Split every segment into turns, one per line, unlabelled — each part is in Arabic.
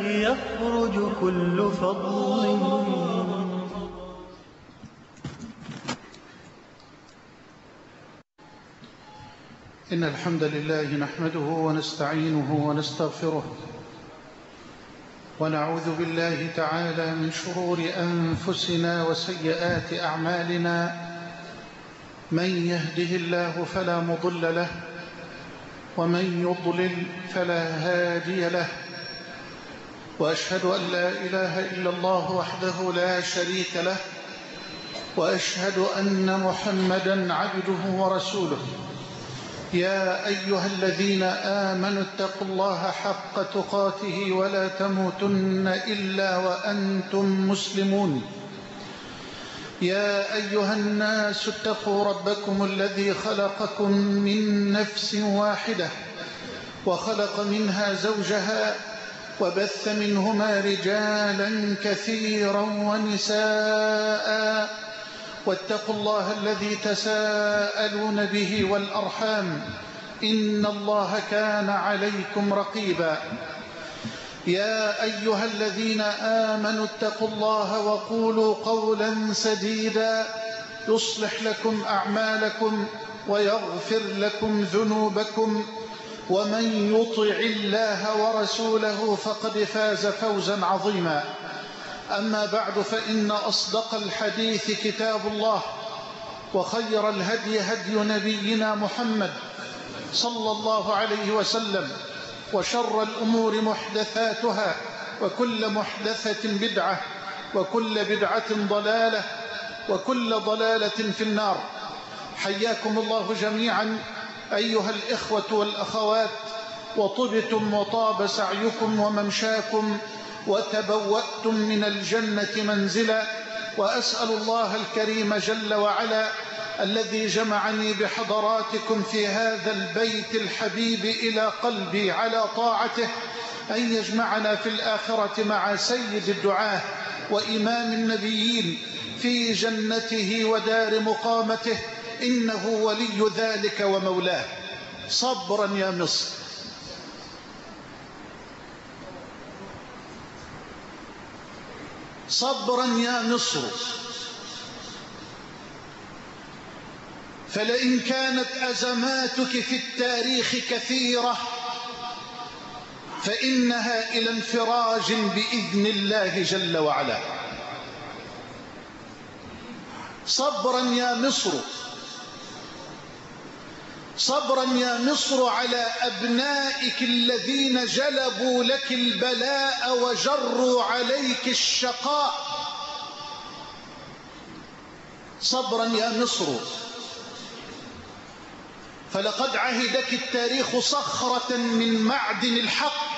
يخرج كل فضل.
إن الحمد لله نحمده ونستعينه ونستغفره، ونعوذ بالله تعالى من شرور أنفسنا وسيئات أعمالنا. من يهده الله فلا مضل له، ومن يضلل فلا هادي له، وأشهد أن لا إله إلا الله وحده لا شريك له، وأشهد أن محمدًا عبده ورسوله. يا أيها الذين آمنوا اتقوا الله حق تقاته ولا تموتن إلا وأنتم مسلمون. يا أيها الناس اتقوا ربكم الذي خلقكم من نفس واحدة، وخلق منها زوجها، وبث منهما رجالا كثيرا ونساء. واتقوا الله الذي تساءلون به والأرحام، إن الله كان عليكم رقيبا. يا أيها الذين آمنوا اتقوا الله وقولوا قولا سديدا يصلح لكم أعمالكم ويغفر لكم ذنوبكم، ومن يطع الله ورسوله فقد فاز فوزا عظيما. أما بعد، فإن أصدق الحديث كتاب الله، وخير الهدي هدي نبينا محمد صلى الله عليه وسلم، وشر الأمور محدثاتها، وكل محدثة بدعة، وكل بدعة ضلالة، وكل ضلالة في النار. حياكم الله جميعا أيها الإخوة والأخوات، وطبتم وطاب سعيكم وممشاكم، وتبوأتم من الجنة منزلا. وأسأل الله الكريم جل وعلا الذي جمعني بحضراتكم في هذا البيت الحبيب إلى قلبي على طاعته أن يجمعنا في الآخرة مع سيد الدعاة وإمام النبيين في جنته ودار مقامته، إنه ولي ذلك ومولاه. صبرا يا مصر، صبرا يا مصر، فلئن كانت أزماتك في التاريخ كثيرة فإنها إلى انفراج بإذن الله جل وعلا. صبرا يا مصر، صبرا يا مصر على أبنائك الذين جلبوا لك البلاء وجروا عليك الشقاء. صبرا يا مصر، فلقد عهدك التاريخ صخرة من معدن الحق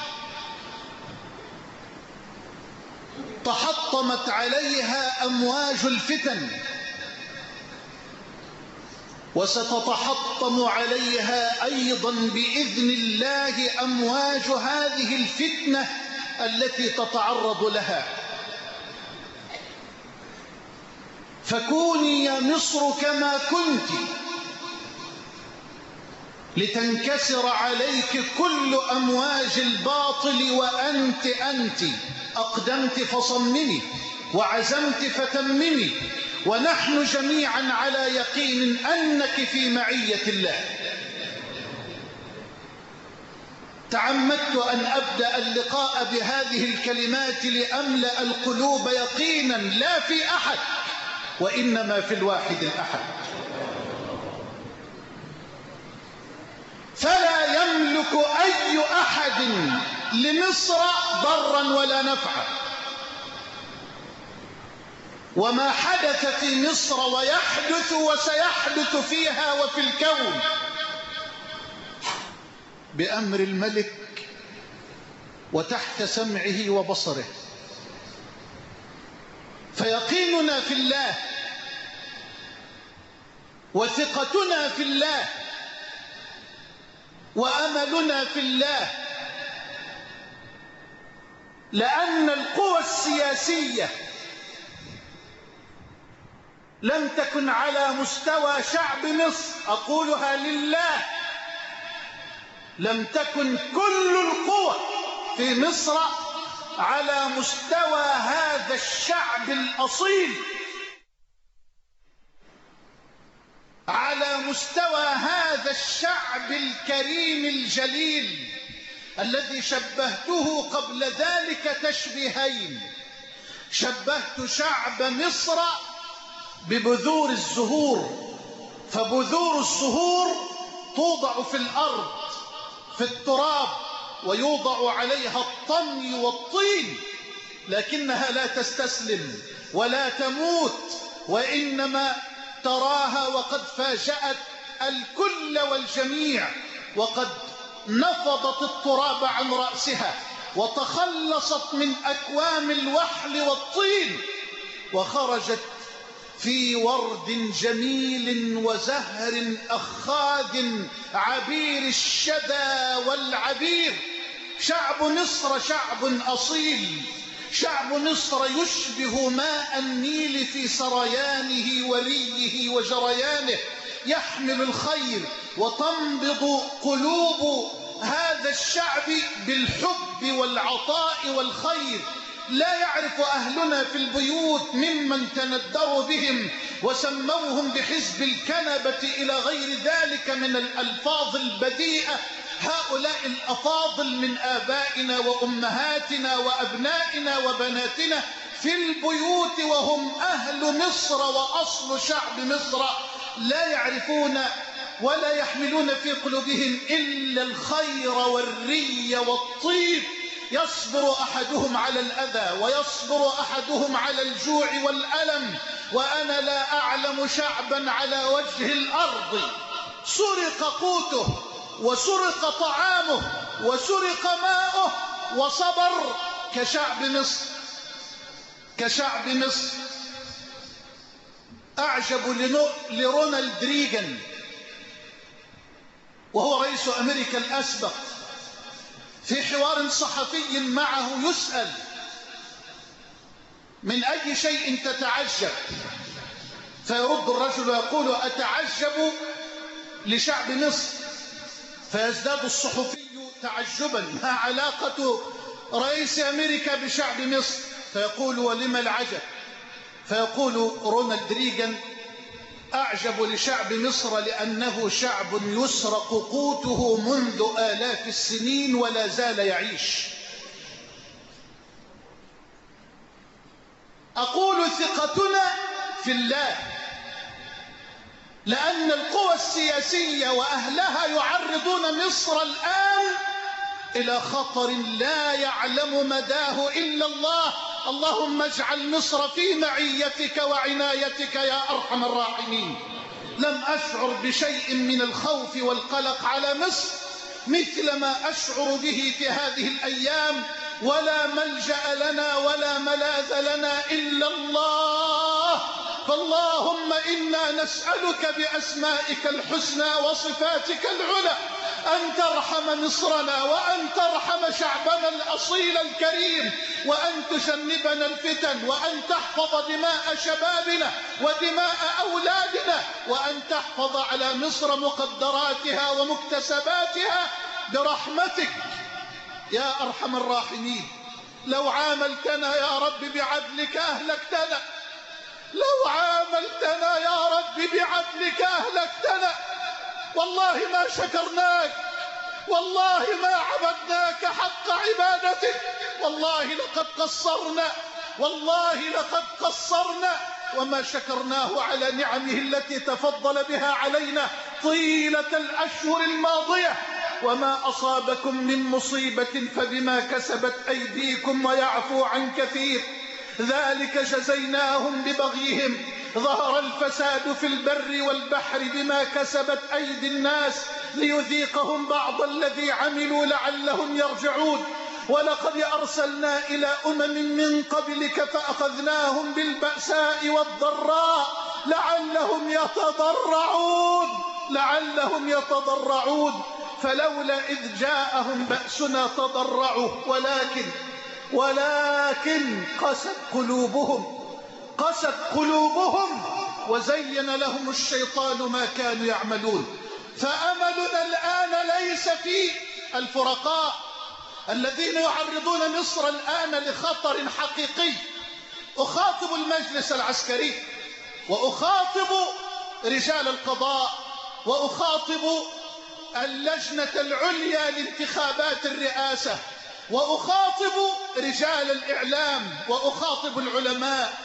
تحطمت عليها أمواج الفتن، وستتحطم عليها أيضا بإذن الله أمواج هذه الفتنة التي تتعرض لها. فكوني يا مصر كما كنت، لتنكسر عليك كل أمواج الباطل، وأنت أقدمت فصممي، وعزمت فتممي، ونحن جميعا على يقين أنك في معية الله. تعمدت أن أبدأ اللقاء بهذه الكلمات لأملأ القلوب يقينا لا في أحد، وإنما في الواحد الأحد. فلا يملك أي أحد لمصر ضرا ولا نفعا، وما حدث في مصر ويحدث وسيحدث فيها وفي الكون بأمر الملك وتحت سمعه وبصره. فيقيننا في الله وثقتنا في الله وأملنا في الله، لأن القوى السياسية لم تكن على مستوى شعب مصر، أقولها لله، لم تكن كل القوى في مصر على مستوى هذا الشعب الأصيل، على مستوى هذا الشعب الكريم الجليل الذي شبهته قبل ذلك تشبيهين. شبهت شعب مصر ببذور الزهور، فبذور الزهور توضع في الأرض في التراب ويوضع عليها الطمي والطين، لكنها لا تستسلم ولا تموت، وإنما تراها وقد فاجأت الكل والجميع، وقد نفضت التراب عن رأسها وتخلصت من أكوام الوحل والطين، وخرجت في ورد جميل وزهر أخاذ عبير الشدى والعبير. شعب مصر شعب أصيل، شعب مصر يشبه ماء النيل في سريانه وريه وجريانه، يحمل الخير، وتنبض قلوب هذا الشعب بالحب والعطاء والخير. لا يعرف أهلنا في البيوت ممن تندروا بهم وسموهم بحزب الكنبة إلى غير ذلك من الألفاظ البذيئة هؤلاء الأفاضل من آبائنا وأمهاتنا وأبنائنا وبناتنا في البيوت وهم أهل مصر وأصل شعب مصر، لا يعرفون ولا يحملون في قلوبهم إلا الخير والري والطيب. يصبر أحدهم على الأذى ويصبر أحدهم على الجوع والألم، وأنا لا أعلم شعبا على وجه الأرض سرق قوته وسرق طعامه وسرق ماؤه وصبر كشعب مصر، كشعب مصر. أعجب لرونالد ريغان وهو رئيس أمريكا الأسبق، في حوار صحفي معه يسأل: من أي شيء تتعجب؟ فيرد الرجل ويقول: أتعجب لشعب مصر. فيزداد الصحفي تعجبا: ما علاقة رئيس أمريكا بشعب مصر؟ فيقول: ولم العجب؟ فيقول رونالد ريغان: أعجب لشعب مصر لأنه شعب يسرق قوته منذ آلاف السنين ولا زال يعيش. أقول ثقتنا في الله، لأن القوى السياسية وأهلها يعرضون مصر الآن إلى خطر لا يعلم مداه إلا الله. اللهم اجعل مصر في معيتك وعنايتك يا أرحم الراحمين. لم أشعر بشيء من الخوف والقلق على مصر مثل ما أشعر به في هذه الأيام، ولا ملجأ لنا ولا ملاذ لنا إلا الله. فاللهم إنا نسألك بأسمائك الحسنى وصفاتك العلى أن ترحم مصرنا، وأن ترحم شعبنا الأصيل الكريم، وأن تجنبنا الفتن، وأن تحفظ دماء شبابنا ودماء أولادنا، وأن تحفظ على مصر مقدراتها ومكتسباتها برحمتك يا أرحم الراحمين. لو عاملتنا يا رب بعدلك أهلكتنا، لو عاملتنا يا رب بعدلك أهلكتنا. والله ما شكرناك، والله ما عبدناك حق عبادتك، والله لقد قصرنا، والله لقد قصرنا، وما شكرناه على نعمه التي تفضل بها علينا طيلة الأشهر الماضية. وما أصابكم من مصيبة فبما كسبت أيديكم ويعفو عن كثير، ذلك جزيناهم ببغيهم، ظهر الفساد في البر والبحر بما كسبت أيدي الناس ليذيقهم بعض الذي عملوا لعلهم يرجعون. ولقد أرسلنا إلى من قبلك فأخذناهم بالبأساء والضراء لعلهم يتضرعون فلولا إذ جاءهم بأسنا تضرعوا ولكن قست قلوبهم وزين لهم الشيطان ما كانوا يعملون. فأملنا الآن ليس في الفرقاء، الذين يعرضون مصر الآن لخطر حقيقي. أخاطب المجلس العسكري، وأخاطب رجال القضاء، وأخاطب اللجنة العليا لانتخابات الرئاسة، وأخاطب رجال الإعلام، وأخاطب العلماء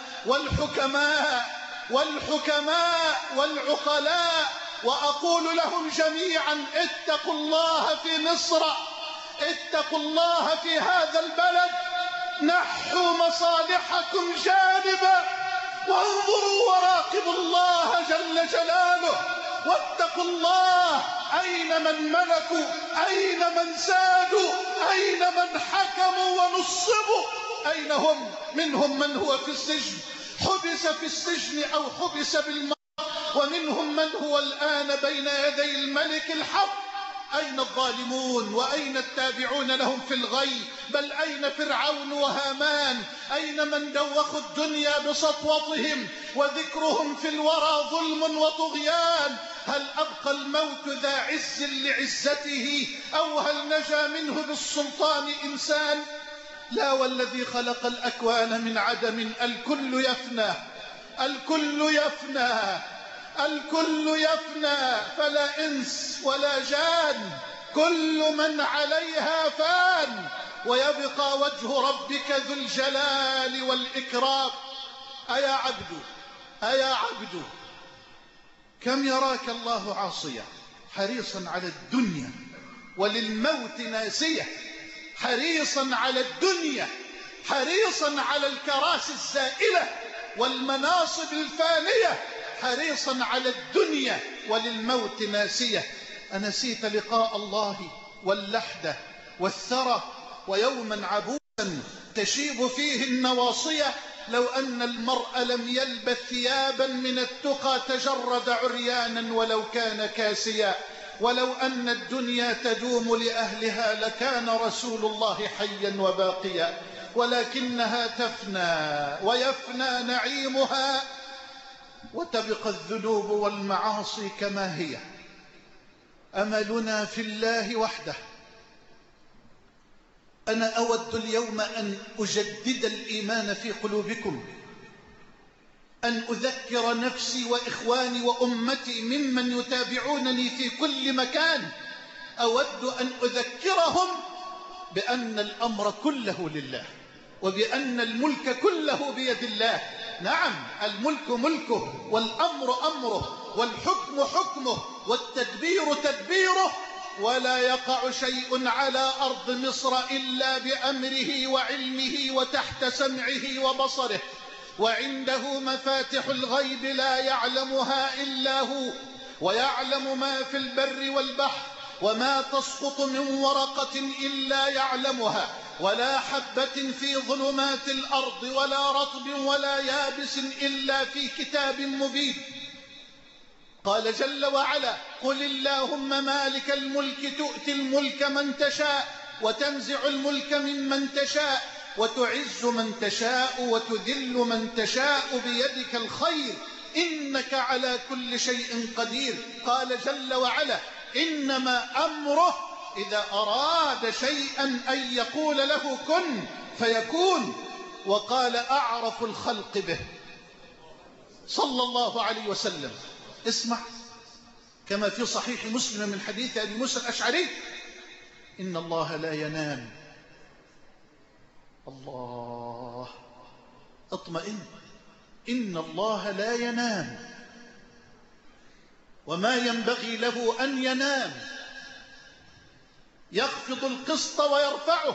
والحكماء والعقلاء، وأقول لهم جميعا: اتقوا الله في مصر، اتقوا الله في هذا البلد، نحوا مصالحكم جانبا وانظروا وراقبوا الله جل جلاله، واتقوا الله. أين من ملكوا؟ أين من سادوا؟ أين من حكموا ونصبوا؟ أين هم؟ منهم من هو في السجن، حبس في السجن أو حبس بالموت، ومنهم من هو الآن بين يدي الملك الحق. أين الظالمون؟ وأين التابعون لهم في الغي؟ بل أين فرعون وهامان؟ أين من دوخوا الدنيا بسطوتهم وذكرهم في الورى ظلم وطغيان؟ هل أبقى الموت ذا عز لعزته، أو هل نجا منه بالسلطان إنسان؟ لا، والذي خلق الأكوان من عدم الكل يفنى، الكل يفنى، الكل يفنى، فلا إنس ولا جان، كل من عليها فان، ويبقى وجه ربك ذو الجلال والإكرام. أيا عبد كم يراك الله عاصيا، حريصا على الدنيا وللموت ناسية، حريصا على الدنيا، حريصا على الكراسي الزائلة والمناصب الفانية، حريصا على الدنيا وللموت ناسية. أنسيت لقاء الله واللحدة والثرى ويوما عبوسا تشيب فيه النواصية؟ لو أن المرء لم يلبث ثيابا من التقى تجرد عريانا ولو كان كاسيا. ولو أن الدنيا تدوم لأهلها لكان رسول الله حيا وباقيا، ولكنها تفنى ويفنى نعيمها، وتبقى الذنوب والمعاصي كما هي. أملنا في الله وحده. أنا أود اليوم أن أجدد الإيمان في قلوبكم، أن أذكر نفسي وإخواني وأمتي ممن يتابعونني في كل مكان، أود أن أذكرهم بأن الأمر كله لله، وبأن الملك كله بيد الله. نعم، الملك ملكه، والأمر أمره، والحكم حكمه، والتدبير تدبيره، ولا يقع شيء على أرض مصر إلا بأمره وعلمه وتحت سمعه وبصره، وعنده مفاتح الغيب لا يعلمها إلا هو، ويعلم ما في البر والبحر، وما تسقط من ورقة إلا يعلمها، ولا حبة في ظلمات الأرض ولا رطب ولا يابس إلا في كتاب مبين. قال جل وعلا: قل اللهم مالك الملك تؤتي الملك من تشاء، وتنزع الملك ممن تشاء، وتعز من تشاء، وتذل من تشاء، بيدك الخير، إنك على كل شيء قدير. قال جل وعلا: إنما أمره إذا أراد شيئا أن يقول له كن فيكون. وقال: أعرف الخلق به صلى الله عليه وسلم. اسمع كما في صحيح مسلم من حديث أبي موسى الأشعري: إن الله لا ينام. الله، اطمئن، إن الله لا ينام، وما ينبغي له أن ينام، يخفض القسط ويرفعه،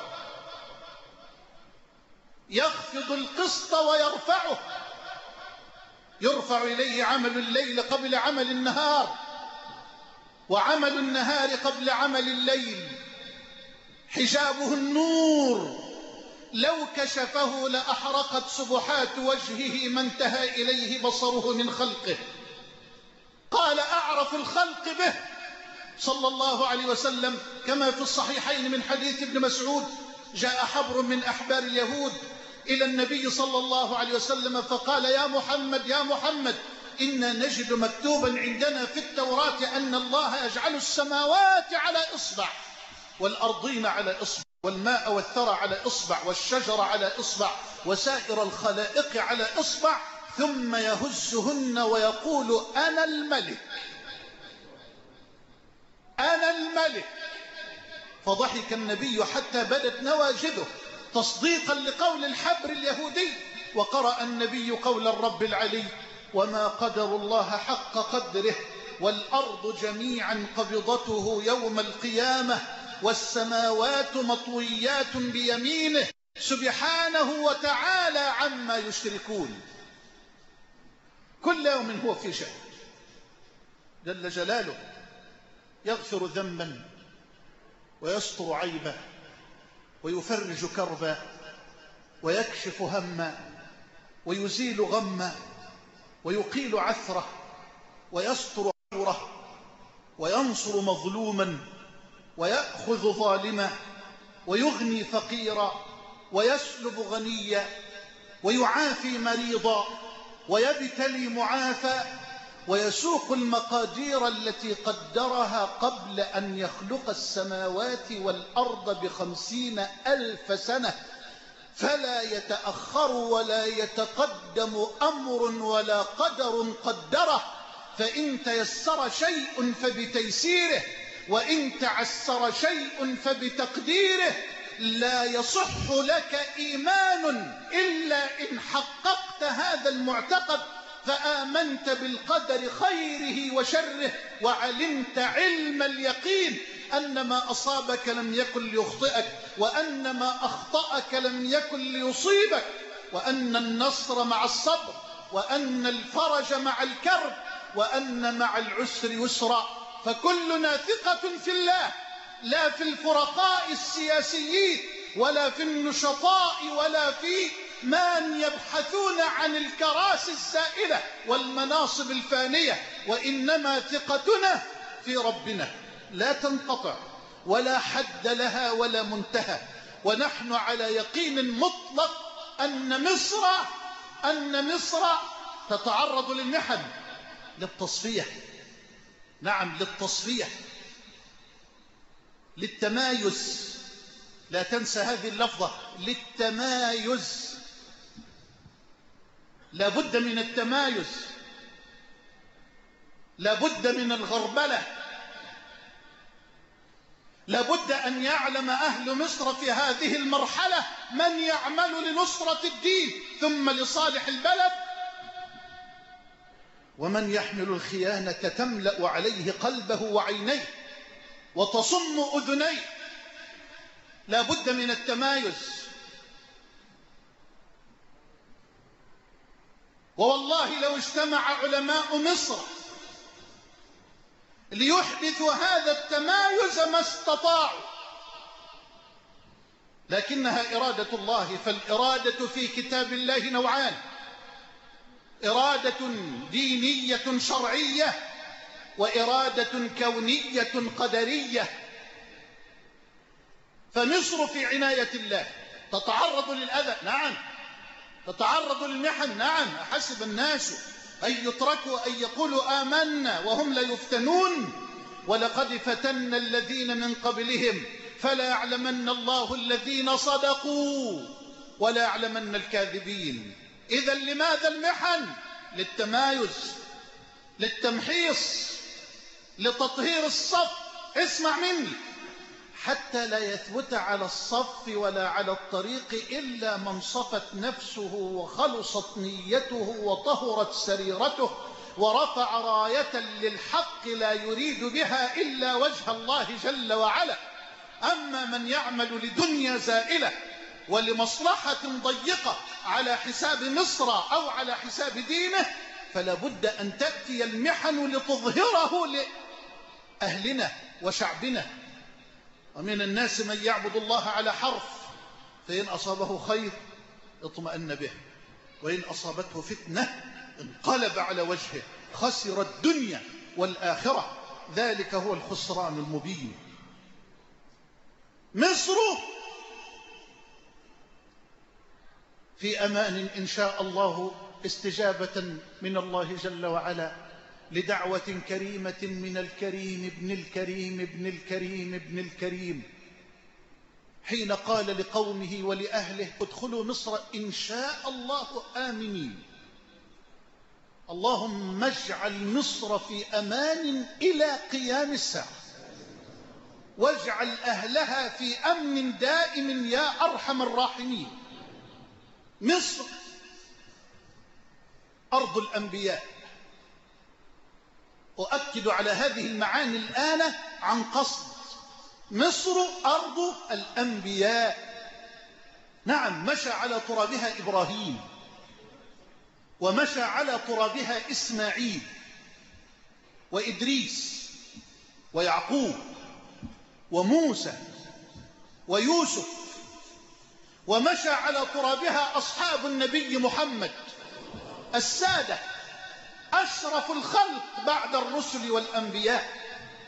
يخفض القسط ويرفعه، يرفع إليه عمل الليل قبل عمل النهار، وعمل النهار قبل عمل الليل، حجابه النور، لو كشفه لأحرقت سبحات وجهه ما انتهى إليه بصره من خلقه. قال: أعرف الخلق به صلى الله عليه وسلم، كما في الصحيحين من حديث ابن مسعود: جاء حبر من أحبار اليهود إلى النبي صلى الله عليه وسلم فقال: يا محمد يا محمد، إنا نجد مكتوبا عندنا في التوراة أن الله يجعل السماوات على إصبع والأرضين على إصبع والماء والثرى على إصبع والشجر على إصبع وسائر الخلائق على إصبع، ثم يهزهن ويقول أنا الملك أنا الملك. فضحك النبي حتى بدت نواجذه تصديقا لقول الحبر اليهودي، وقرأ النبي قول الرب العلي وما قدر الله حق قدره والأرض جميعا قبضته يوم القيامة والسماوات مطويات بيمينه سبحانه وتعالى عما يشركون. كل يوم هو في شأن جل جلاله، يغفر ذنبا ويستر عيبا ويفرج كربا ويكشف هما ويزيل غما ويقيل عثره ويستر عوره وينصر مظلوما ويأخذ ظالما ويغني فقيرا ويسلب غنيا ويعافي مريضا ويبتلي معافى ويسوق المقادير التي قدرها قبل أن يخلق السماوات والأرض ب50,000 سنة، فلا يتأخر ولا يتقدم أمر ولا قدر قدره. فإن تيسر شيء فبتيسيره وإن تعسر شيء فبتقديره. لا يصح لك إيمان إلا إن حققت هذا المعتقد، فآمنت بالقدر خيره وشره، وعلمت علم اليقين أن ما أصابك لم يكن ليخطئك، وأن ما أخطأك لم يكن ليصيبك، وأن النصر مع الصبر، وأن الفرج مع الكرب، وأن مع العسر يسرا. فكلنا ثقة في الله، لا في الفرقاء السياسيين ولا في النشطاء ولا في من يبحثون عن الكراسي السائلة والمناصب الفانية، وإنما ثقتنا في ربنا لا تنقطع ولا حد لها ولا منتهى. ونحن على يقين مطلق أن مصر تتعرض للمحن، للتصفية، نعم للتصفية، للتمايز. لا تنسى هذه اللفظة، للتمايز. لا بد من التمايز، لا بد من الغربلة. لا بد أن يعلم أهل مصر في هذه المرحلة من يعمل لنصرة الدين ثم لصالح البلد، ومن يحمل الخيانة تملأ عليه قلبه وعينيه وتصم أذنيه. لا بد من التمايز. ووالله لو اجتمع علماء مصر ليحدثوا هذا التمايز ما استطاعوا، لكنها إرادة الله. فالإرادة في كتاب الله نوعان: إرادة دينية شرعية، وإرادة كونية قدرية. فمصر في عناية الله تتعرض للأذى، نعم، تتعرض للمحن، نعم. أحسب الناس أن يتركوا أن يقولوا آمنا وهم لا يفتنون؟ ولقد فتنا الذين من قبلهم فلا يعلمن الله الذين صدقوا ولا يعلمن الكاذبين. إذا لماذا المحن؟ للتمايز، للتمحيص، لتطهير الصف. اسمع مني، حتى لا يثبت على الصف ولا على الطريق إلا من صفت نفسه وخلصت نيته وطهرت سريرته ورفع راية للحق لا يريد بها إلا وجه الله جل وعلا. أما من يعمل لدنيا زائلة ولمصلحة ضيقة على حساب مصر أو على حساب دينه، فلا بد أن تأتي المحن لتظهره لأهلنا وشعبنا. ومن الناس من يعبد الله على حرف، فإن أصابه خير اطمأن به، وإن أصابته فتنة انقلب على وجهه، خسر الدنيا والآخرة. ذلك هو الخسران المبين. مصر في أمان إن شاء الله، استجابة من الله جل وعلا لدعوة كريمة من الكريم ابن الكريم ابن الكريم ابن الكريم، حين قال لقومه ولأهله ادخلوا مصر إن شاء الله آمنين. اللهم اجعل مصر في أمان إلى قيام الساعة، واجعل أهلها في أمن دائم يا أرحم الراحمين. مصر أرض الأنبياء. أؤكد على هذه المعاني الآن عن قصد. مصر أرض الأنبياء. نعم، مشى على ترابها إبراهيم، ومشى على ترابها إسماعيل وإدريس ويعقوب وموسى ويوسف، ومشى على ترابها أصحاب النبي محمد السادة أشرف الخلق بعد الرسل والأنبياء،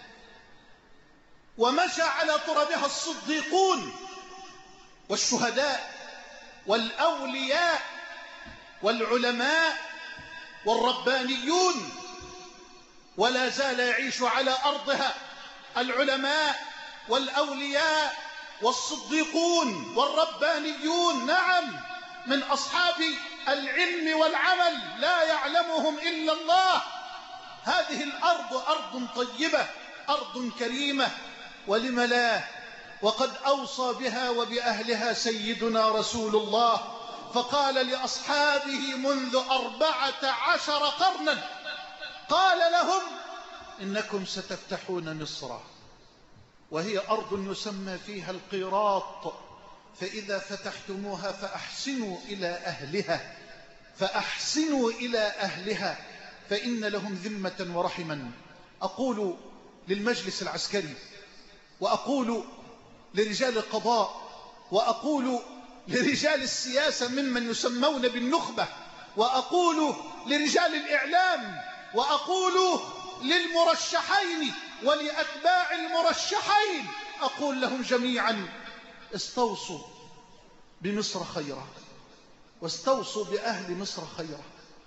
ومشى على ترابها الصديقون والشهداء والأولياء والعلماء والربانيون، ولا زال يعيش على أرضها العلماء والأولياء والصديقون والربانيون. نعم، من أصحاب العلم والعمل لا يعلمهم إلا الله. هذه الأرض أرض طيبة، أرض كريمة، ولم لا؟ وقد أوصى بها وبأهلها سيدنا رسول الله، فقال لأصحابه منذ 14 قرنا، قال لهم إنكم ستفتحون مصر، وهي أرض يسمى فيها القيراط، فإذا فتحتموها فأحسنوا إلى أهلها، فأحسنوا إلى أهلها، فإن لهم ذمة ورحما. أقول للمجلس العسكري، وأقول لرجال القضاء، وأقول لرجال السياسة ممن يسمون بالنخبة، وأقول لرجال الإعلام، وأقول للمرشحين ولأتباع المرشحين، أقول لهم جميعا استوصوا بمصر خيرا، واستوصوا بأهل مصر خيرا.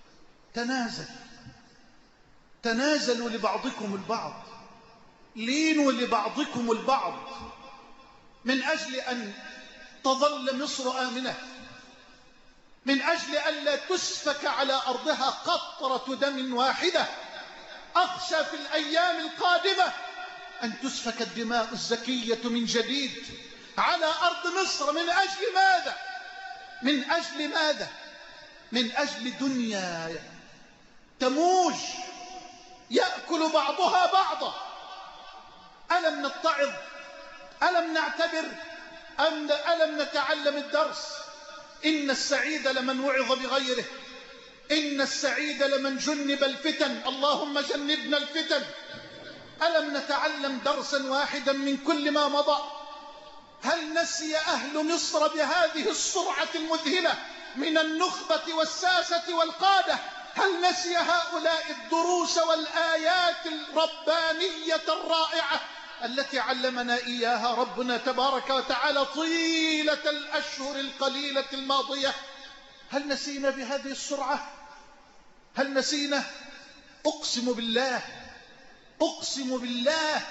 تنازلوا لبعضكم البعض، لينوا لبعضكم البعض، من أجل أن تظل مصر آمنة، من أجل أن لا تسفك على أرضها قطرة دم واحدة. أخشى في الأيام القادمة أن تسفك الدماء الزكية من جديد على أرض مصر. من أجل ماذا؟ من أجل ماذا؟ من أجل دنيا تموج يأكل بعضها بعضا. ألم نتعظ؟ ألم نعتبر؟ ألم نتعلم الدرس؟ إن السعيد لمن وعظ بغيره، إن السعيد لمن جنب الفتن، اللهم جنبنا الفتن. ألم نتعلم درسا واحدا من كل ما مضى؟ هل نسي أهل مصر بهذه السرعة المذهلة من النخبة والساسة والقادة، هل نسي هؤلاء الدروس والآيات الربانية الرائعة التي علمنا إياها ربنا تبارك وتعالى طيلة الأشهر القليلة الماضية؟ هل نسينا بهذه السرعة؟ هل نسينا؟ أقسم بالله، أقسم بالله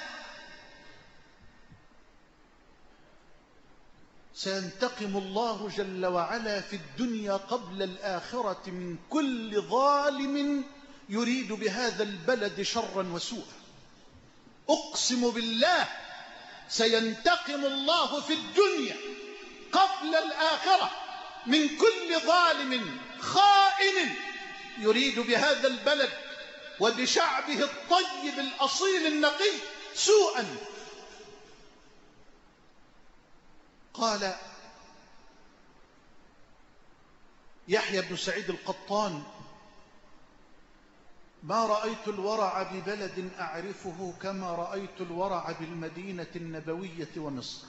سينتقم الله جل وعلا في الدنيا قبل الآخرة من كل ظالم يريد بهذا البلد شرا وسوءا. أقسم بالله سينتقم الله في الدنيا قبل الآخرة من كل ظالم خائن يريد بهذا البلد وبشعبه الطيب الأصيل النقي سوءا. قال يحيى بن سعيد القطان: ما رأيت الورع ببلد أعرفه كما رأيت الورع بالمدينة النبوية ومصر.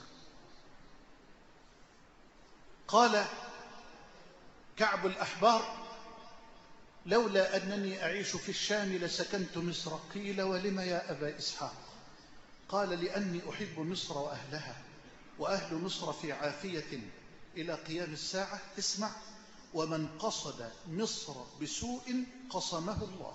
قال كعب الأحبار: لولا أنني أعيش في الشام لسكنت مصر. قيل: ولم يا أبا إسحاق؟ قال: لأني أحب مصر وأهلها، وأهل مصر في عافية إلى قيام الساعة. اسمع: ومن قصد مصر بسوء قصمه الله.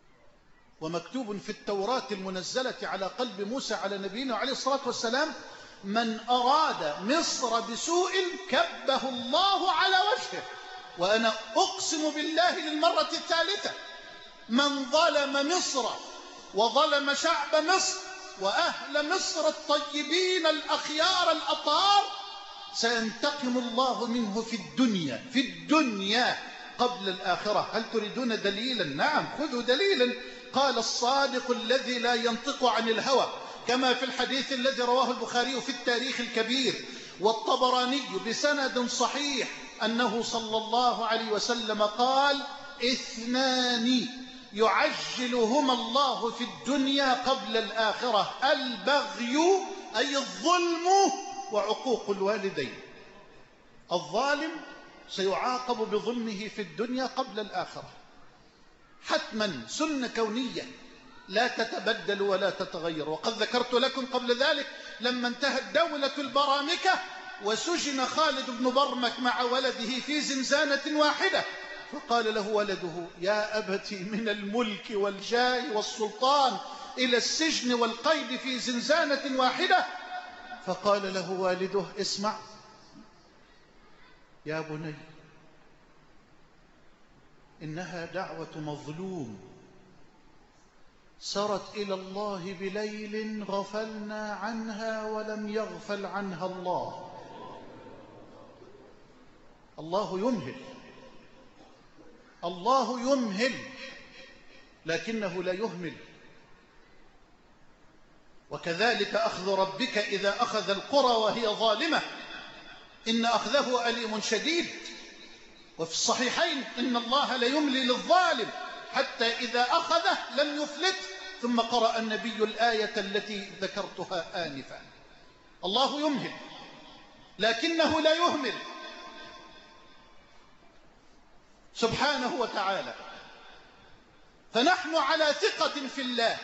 ومكتوب في التوراة المنزلة على قلب موسى على نبينا عليه الصلاة والسلام: من أراد مصر بسوء كبه الله على وجهه. وأنا أقسم بالله للمرة الثالثة من ظلم مصر وظلم شعب مصر وأهل مصر الطيبين الأخيار الأطهار سينتقم الله منه في الدنيا قبل الآخرة. هل تريدون دليلا؟ نعم، خذوا دليلا. قال الصادق الذي لا ينطق عن الهوى كما في الحديث الذي رواه البخاري في التاريخ الكبير والطبراني بسند صحيح أنه صلى الله عليه وسلم قال: 2 يعجلهما الله في الدنيا قبل الآخرة: البغي أي الظلم وعقوق الوالدين. الظالم سيعاقب بظلمه في الدنيا قبل الآخرة حتما، سنة كونية لا تتبدل ولا تتغير. وقد ذكرت لكم قبل ذلك لما انتهت دولة البرامكة وسجن خالد بن برمك مع ولده في زنزانة واحدة، فقال له ولده: يا أبتي من الملك والجاه والسلطان إلى السجن والقيد في زنزانة واحدة. فقال له والده: اسمع يا بني، إنها دعوة مظلوم سرت إلى الله بليل غفلنا عنها ولم يغفل عنها الله. الله يمهل، الله يمهل لكنه لا يهمل. وكذلك أخذ ربك إذا أخذ القرى وهي ظالمة إن أخذه أليم شديد. وفي الصحيحين إن الله ليملي للظالم حتى إذا أخذه لم يفلت. ثم قرأ النبي الآية التي ذكرتها آنفا. الله يمهل لكنه لا يهمل سبحانه وتعالى. فنحن على ثقة في الله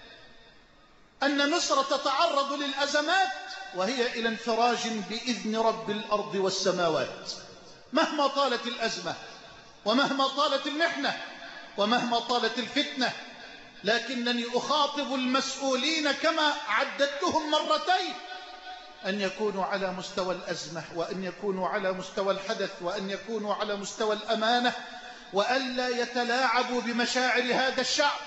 أن مصر تتعرض للأزمات وهي إلى انفراج بإذن رب الأرض والسماوات، مهما طالت الأزمة ومهما طالت المحنة ومهما طالت الفتنة. لكنني أخاطب المسؤولين كما عددتهم مرتين أن يكونوا على مستوى الأزمة، وأن يكونوا على مستوى الحدث، وأن يكونوا على مستوى الأمانة، وألا يتلاعبوا بمشاعر هذا الشعب،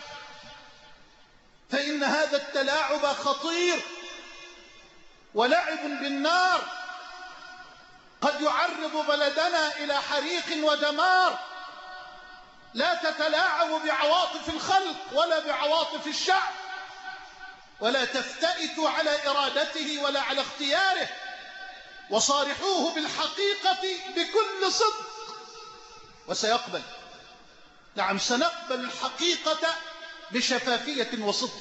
فإن هذا التلاعب خطير ولعب بالنار قد يعرض بلدنا إلى حريق ودمار. لا تتلاعبوا بعواطف الخلق ولا بعواطف الشعب، ولا تفتئتوا على إرادته ولا على اختياره، وصارحوه بالحقيقة بكل صدق وسيقبل. نعم، سنقبل الحقيقة بشفافية وصدق.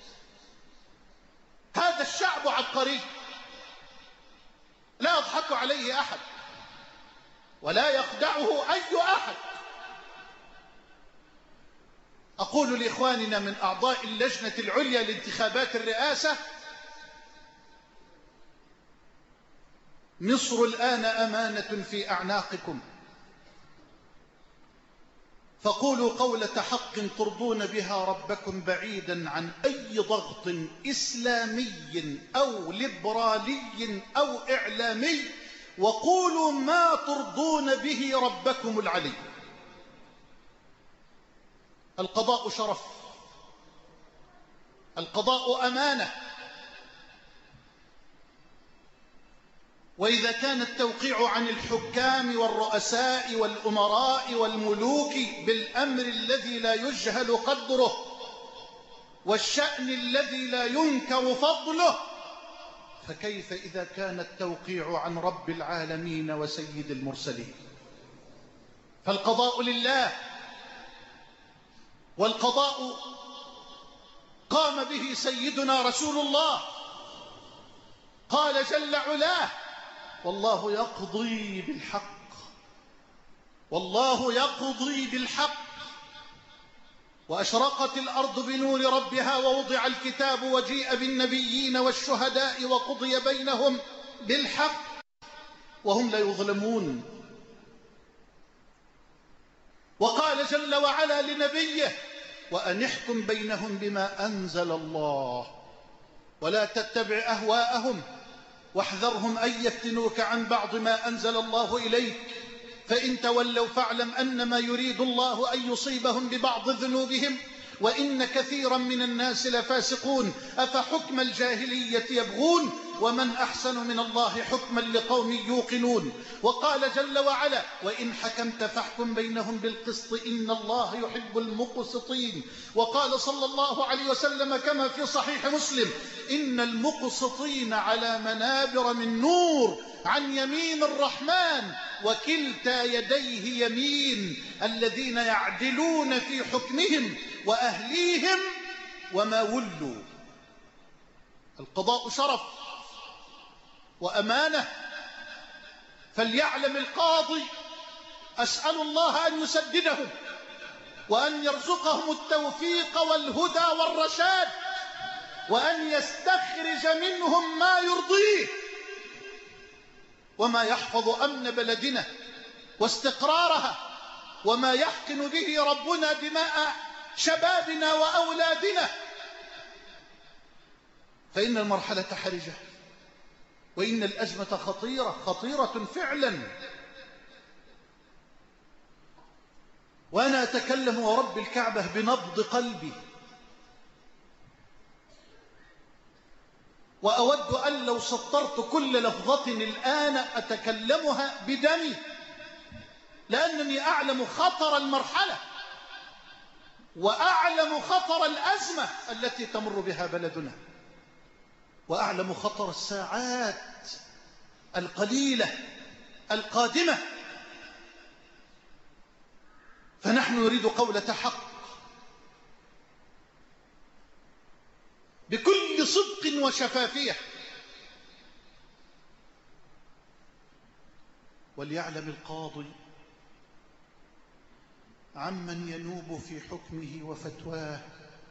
هذا الشعب عبقري لا يضحك عليه أحد ولا يخدعه أي أحد. أقول لإخواننا من أعضاء اللجنة العليا لانتخابات الرئاسة: مصر الآن أمانة في أعناقكم، فقولوا قولة حق ترضون بها ربكم بعيدا عن أي ضغط إسلامي أو ليبرالي أو إعلامي، وقولوا ما ترضون به ربكم العلي. القضاء شرف، القضاء أمانة، وإذا كان التوقيع عن الحكام والرؤساء والأمراء والملوك بالأمر الذي لا يجهل قدره والشأن الذي لا ينكر فضله، فكيف إذا كان التوقيع عن رب العالمين وسيد المرسلين؟ فالقضاء لله، والقضاء قام به سيدنا رسول الله. قال جل علاه: والله يقضي بالحق، والله يقضي بالحق. وأشرقت الأرض بنور ربها ووضع الكتاب وجيء بالنبيين والشهداء وقضي بينهم بالحق وهم لا يظلمون. وقال جل وعلا لنبيه: وأن احكم بينهم بما أنزل الله ولا تتبع أهواءهم واحذرهم أن يفتنوك عن بعض ما أنزل الله إليك، فإن تولوا فاعلم أنما يريد الله أن يصيبهم ببعض ذنوبهم وإن كثيرا من الناس لفاسقون. أفحكم الجاهلية يبغون ومن أحسن من الله حكما لقوم يوقنون. وقال جل وعلا: وإن حكمت فاحكم بينهم بالقسط إن الله يحب المقسطين. وقال صلى الله عليه وسلم كما في صحيح مسلم: إن المقسطين على منابر من نور عن يمين الرحمن وكلتا يديه يمين، الذين يعدلون في حكمهم وأهليهم وما ولوا. القضاء شرف وأمانة، فليعلم القاضي أسأل الله أن يسددهم وأن يرزقهم التوفيق والهدى والرشاد، وأن يستخرج منهم ما يرضيه وما يحفظ أمن بلدنا واستقرارها، وما يحقن به ربنا دماء شبابنا وأولادنا. فإن المرحلة حرجة، وإن الأزمة خطيرة فعلا. وأنا أتكلم ورب الكعبة بنبض قلبي، وأود أن لو سطرت كل لفظة الآن أتكلمها بدمي، لأنني أعلم خطر المرحلة وأعلم خطر الأزمة التي تمر بها بلدنا، وأعلم خطر الساعات القليلة القادمة. فنحن نريد قولة حق بكل صدق وشفافية. وليعلم القاضي عمن ينوب في حكمه وفتواه،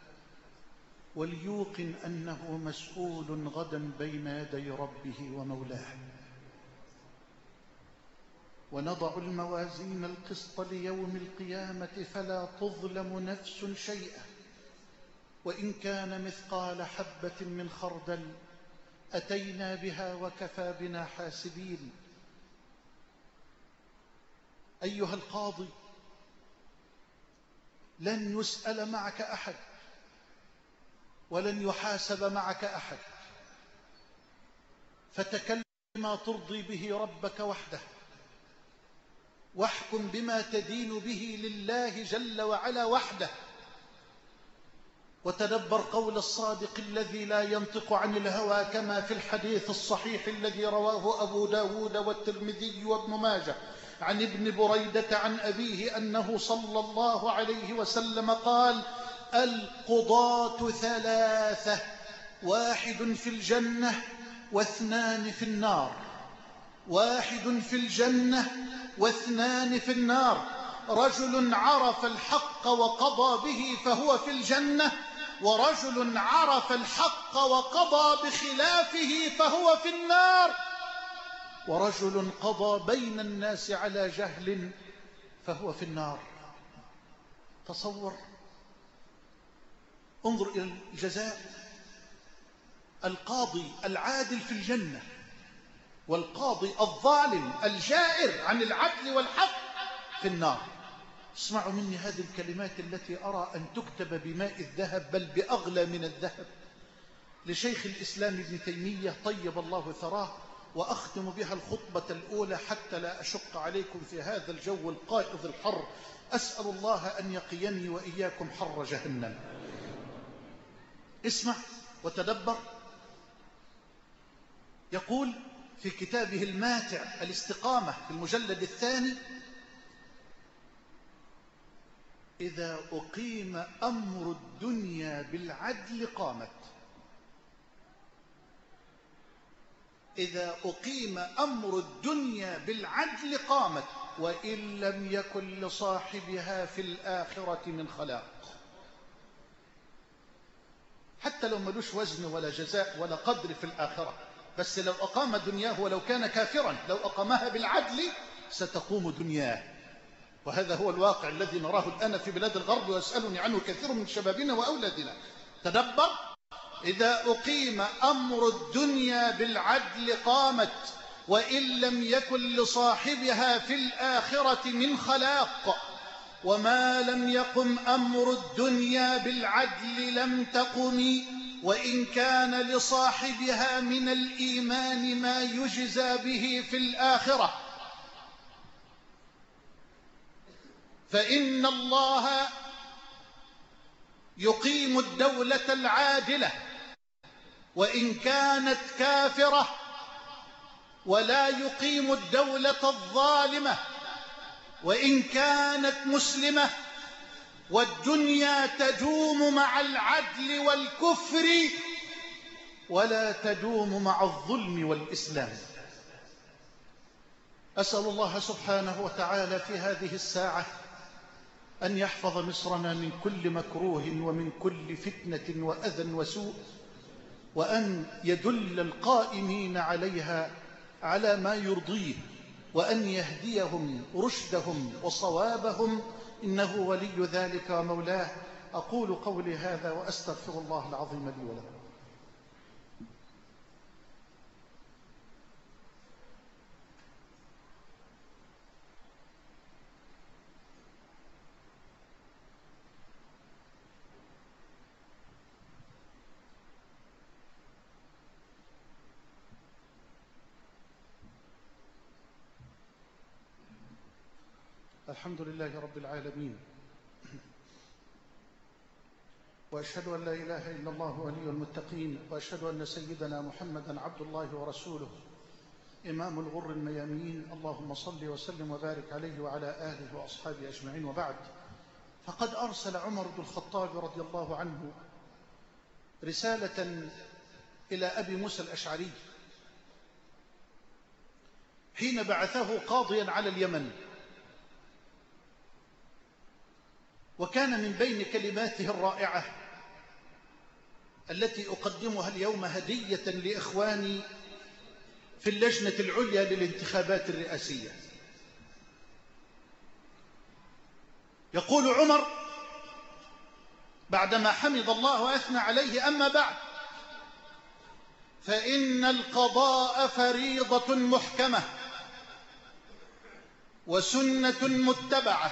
وليوقن أنه مسؤول غدا بين يدي ربه ومولاه. ونضع الموازين القسط ليوم القيامة فلا تظلم نفس شيئا وإن كان مثقال حبة من خردل أتينا بها وكفى بنا حاسبين. أيها القاضي، لن يسأل معك أحد ولن يحاسب معك أحد، فتكلم بما ترضي به ربك وحده، واحكم بما تدين به لله جل وعلا وحده، وتدبر قول الصادق الذي لا ينطق عن الهوى كما في الحديث الصحيح الذي رواه أبو داود والترمذي وابن ماجه عن ابن بريدة عن أبيه أنه صلى الله عليه وسلم قال: القضاة ثلاثة، واحد في الجنة واثنان في النار. واحد في الجنة واثنان في النار، رجل عرف الحق وقضى به فهو في الجنة، ورجل عرف الحق وقضى بخلافه فهو في النار، ورجل قضى بين الناس على جهل فهو في النار. تصور، انظر إلى الجزاء. القاضي العادل في الجنة، والقاضي الظالم الجائر عن العدل والحق في النار. اسمعوا مني هذه الكلمات التي أرى أن تكتب بماء الذهب، بل بأغلى من الذهب، لشيخ الإسلام ابن تيمية طيب الله ثراه، وأختم بها الخطبة الأولى حتى لا أشق عليكم في هذا الجو القائض الحر. أسأل الله أن يقيني وإياكم حر جهنم. اسمع وتدبر. يقول في كتابه الماتع الاستقامة في المجلد الثاني: إذا أقيم أمر الدنيا بالعدل قامت. إذا أقيم أمر الدنيا بالعدل قامت، وإن لم يكن لصاحبها في الآخرة من خلاق. حتى لو ملوش وزن ولا جزاء ولا قدر في الآخرة، بس لو أقام دنياه ولو كان كافرا، لو أقامها بالعدل ستقوم دنياه. وهذا هو الواقع الذي نراه الآن في بلاد الغرب، ويسألني عنه كثير من شبابنا وأولادنا. تدبر إذا أقيم أمر الدنيا بالعدل قامت، وإن لم يكن لصاحبها في الآخرة من خلاق. وما لم يقم أمر الدنيا بالعدل لم تقم، وإن كان لصاحبها من الإيمان ما يجزى به في الآخرة. فإن الله يقيم الدولة العادلة وإن كانت كافرة، ولا يقيم الدولة الظالمة وإن كانت مسلمة. والدنيا تدوم مع العدل والكفر ولا تدوم مع الظلم والإسلام. أسأل الله سبحانه وتعالى في هذه الساعة أن يحفظ مصرنا من كل مكروه ومن كل فتنة وأذى وسوء، وأن يدل القائمين عليها على ما يرضيه، وأن يهديهم رشدهم وصوابهم، إنه ولي ذلك ومولاه. أقول قولي هذا وأستغفر الله العظيم لي ولكم. الحمد لله رب العالمين، وأشهد أن لا إله إلا الله ولي المتقين، وأشهد أن سيدنا محمدا عبد الله ورسوله إمام الغر الميامين. اللهم صل وسلم وبارك عليه وعلى آله وأصحابه أجمعين، وبعد. فقد أرسل عمر بن الخطاب رضي الله عنه رسالة إلى أبي موسى الأشعري حين بعثه قاضيا على اليمن، وكان من بين كلماته الرائعة التي أقدمها اليوم هدية لإخواني في اللجنة العليا للانتخابات الرئاسية. يقول عمر بعدما حمد الله وأثنى عليه: أما بعد، فإن القضاء فريضة محكمة وسنة متبعة،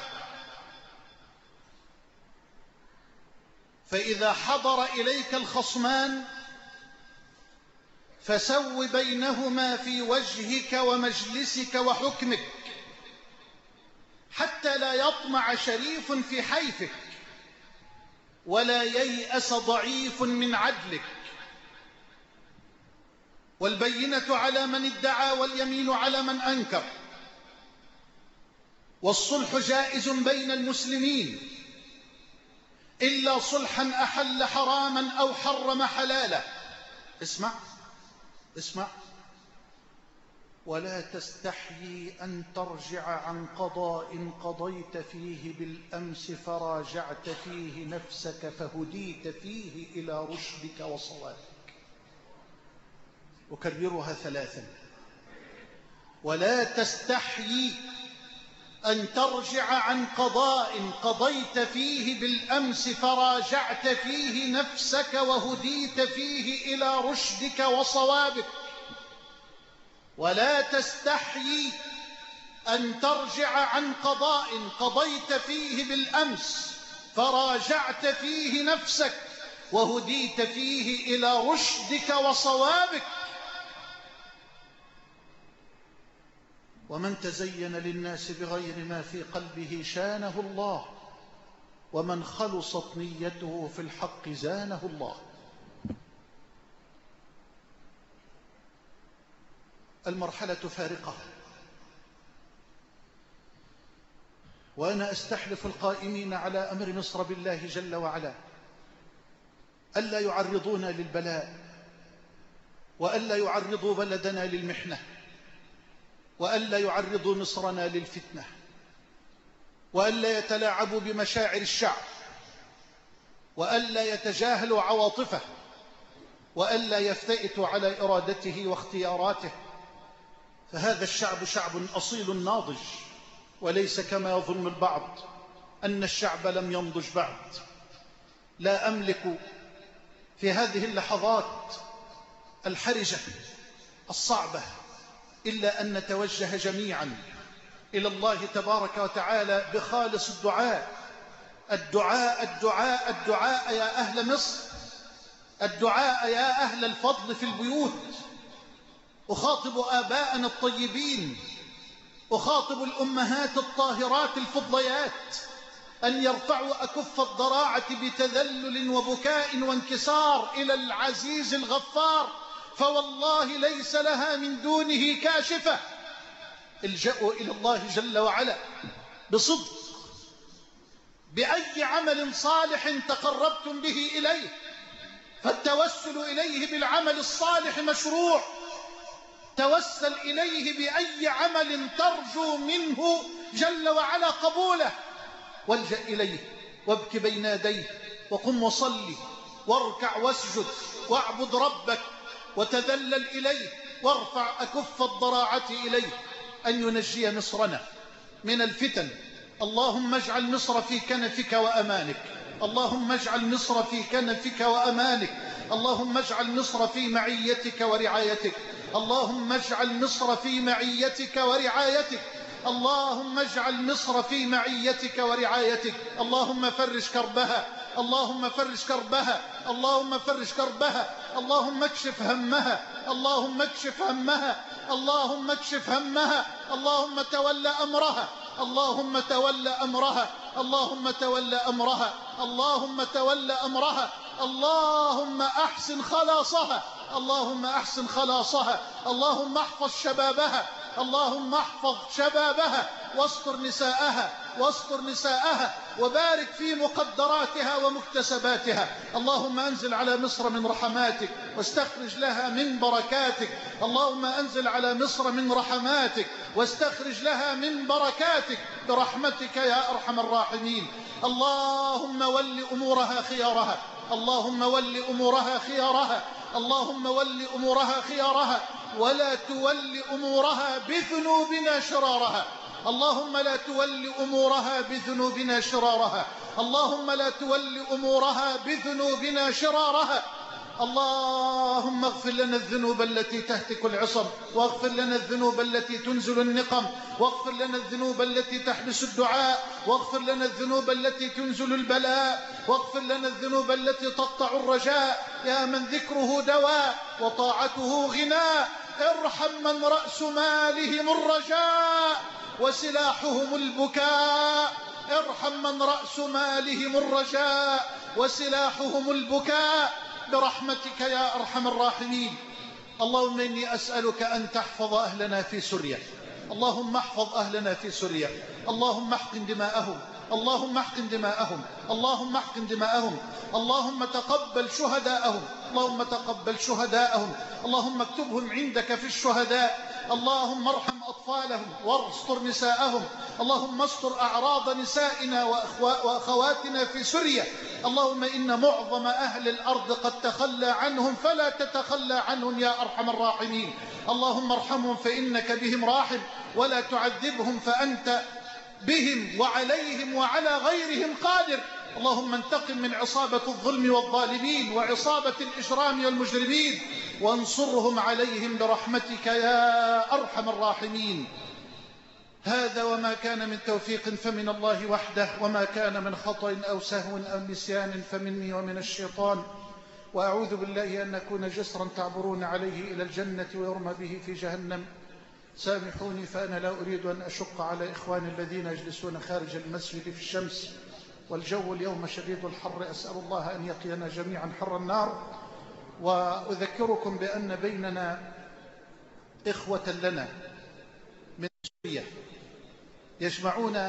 فإذا حضر إليك الخصمان فسو بينهما في وجهك ومجلسك وحكمك، حتى لا يطمع شريف في حيفك ولا ييأس ضعيف من عدلك. والبينة على من ادعى واليمين على من أنكر، والصلح جائز بين المسلمين إلا صلحا أحل حراما أو حرم حلالا. اسمع اسمع: ولا تستحيي أن ترجع عن قضاء قضيت فيه بالأمس فراجعت فيه نفسك فهديت فيه إلى رشدك وصوابك. أكررها ثلاثا: ولا تستحيي أن ترجع عن قضاء قضيت فيه بالأمس فراجعت فيه نفسك وهديت فيه إلى رشدك وصوابك. ولا تستحيي أن ترجع عن قضاء قضيت فيه بالأمس فراجعت فيه نفسك وهديت فيه إلى رشدك وصوابك. ومن تزين للناس بغير ما في قلبه شانه الله، ومن خلصت نيته في الحق زانه الله. المرحلة فارقة، وأنا أستحلف القائمين على أمر مصر بالله جل وعلا ألا يعرضونا للبلاء، وألا يعرضوا بلدنا للمحنة، وألا يعرضوا مصرنا للفتنة، وألا يتلاعبوا بمشاعر الشعب، وألا يتجاهلوا عواطفه، وألا يفتئتوا على إرادته واختياراته. فهذا الشعب شعب أصيل ناضج، وليس كما يظن البعض أن الشعب لم ينضج بعد. لا أملك في هذه اللحظات الحرجة الصعبة، إلا أن نتوجه جميعا إلى الله تبارك وتعالى بخالص الدعاء. الدعاء الدعاء الدعاء يا أهل مصر، الدعاء يا أهل الفضل في البيوت. أخاطب آباءنا الطيبين، أخاطب الأمهات الطاهرات الفضليات أن يرفعوا أكف الضراعة بتذلل وبكاء وانكسار إلى العزيز الغفار، فوالله ليس لها من دونه كاشفة. الجأوا إلى الله جل وعلا بصدق بأي عمل صالح تقربتم به إليه، فالتوسل إليه بالعمل الصالح مشروع. توسل إليه بأي عمل ترجو منه جل وعلا قبوله، والجأ إليه وابك بين يديه وقم وصلي واركع واسجد واعبد ربك وتذلل إليه وارفع أكف الضراعة إليه أن ينجي مصرنا من الفتن. اللهم اجعل مصر في كنفك وأمانك، اللهم اجعل مصر في كنفك وأمانك، اللهم اجعل مصر في معيتك ورعايتك، اللهم اجعل مصر في معيتك ورعايتك، اللهم اجعل مصر في معيتك ورعايتك. اللهم فرج كربها، اللهم فرج كربها، اللهم فرج كربها، اللهم اكشف همها، اللهم اكشف همها، اللهم اكشف همها، اللهم تولى أمرها، اللهم تولى أمرها، اللهم تولى أمرها، اللهم تولى أمرها، اللهم أحسن خلاصها، اللهم أحسن خلاصها، اللهم احفظ شبابها، اللهم احفظ شبابها واستر نساءها، واستر نساءها وبارك في مقدراتها ومكتسباتها. اللهم أنزل على مصر من رحماتك واستخرج لها من بركاتك، اللهم أنزل على مصر من رحماتك واستخرج لها من بركاتك برحمتك يا أرحم الراحمين. اللهم ول أمورها خيارها، اللهم ول أمورها خيارها، اللهم ول أمورها خيارها، ولا تول أمورها بذنوبنا شرارها، اللهم لا تول أمورها بذنوبنا شرارها، اللهم لا تول أمورها بذنوبنا شرارها. اللهم اغفر لنا الذنوب التي تهتك العصم، واغفر لنا الذنوب التي تنزل النقم، واغفر لنا الذنوب التي تحبس الدعاء، واغفر لنا الذنوب التي تنزل البلاء، واغفر لنا الذنوب التي تقطع الرجاء. يا من ذكره دواء وطاعته غناء، ارحم من رأس مالهم الرجاء وسلاحهم البكاء، ارحم من رأس مالهم الرجاء وسلاحهم البكاء برحمتك يا أرحم الراحمين. اللهم إني أسألك أن تحفظ أهلنا في سوريا، اللهم احفظ أهلنا في سوريا، اللهم احقن دماءهم، اللهم احقن دماءهم، اللهم احقن دماءهم، اللهم تقبل شهداءهم، اللهم تقبل شهداءهم، اللهم اكتبهم عندك في الشهداء، اللهم ارحم أطفالهم واستر نساءهم، اللهم استر أعراض نسائنا وأخواتنا في سوريا. اللهم إن معظم أهل الأرض قد تخلى عنهم فلا تتخلى عنهم يا أرحم الراحمين. اللهم ارحمهم فإنك بهم راحم، ولا تعذبهم فأنت بهم وعليهم وعلى غيرهم قادر. اللهم انتقم من عصابة الظلم والظالمين وعصابة الإجرام والمجرمين، وانصرهم عليهم برحمتك يا أرحم الراحمين. هذا وما كان من توفيق فمن الله وحده، وما كان من خطأ أو سهو أو نسيان فمني ومن الشيطان، وأعوذ بالله أن نكون جسرا تعبرون عليه إلى الجنة ويرمى به في جهنم. سامحوني فأنا لا أريد أن أشق على إخواني الذين يجلسون خارج المسجد في الشمس والجو اليوم شديد الحر، أسأل الله أن يقينا جميعا حر النار. وأذكركم بأن بيننا إخوة لنا من سوريا يجمعون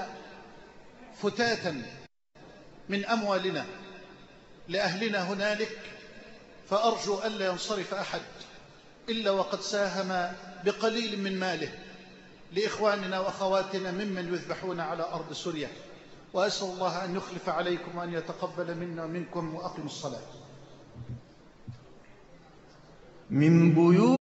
فتاتا من أموالنا لأهلنا هنالك، فأرجو ألا ينصرف أحد إلا وقد ساهم بقليل من ماله لإخواننا وأخواتنا ممن يذبحون على أرض سوريا، وأسأل الله أن يخلف عليكم وأن يتقبل منا ومنكم، وأقيموا الصلاة.
من بيوت